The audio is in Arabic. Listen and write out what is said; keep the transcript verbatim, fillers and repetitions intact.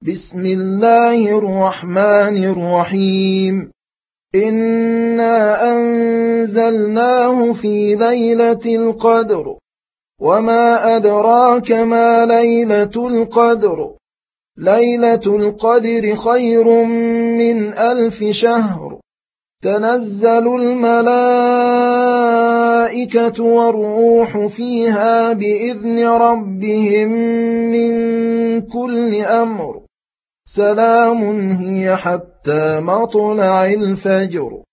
بسم الله الرحمن الرحيم إنا أنزلناه في ليلة القدر وما أدراك ما ليلة القدر ليلة القدر خير من ألف شهر تنزل الملائكة والروح فيها بإذن ربهم من كل أمر سلام هي حتى مطلع الفجر.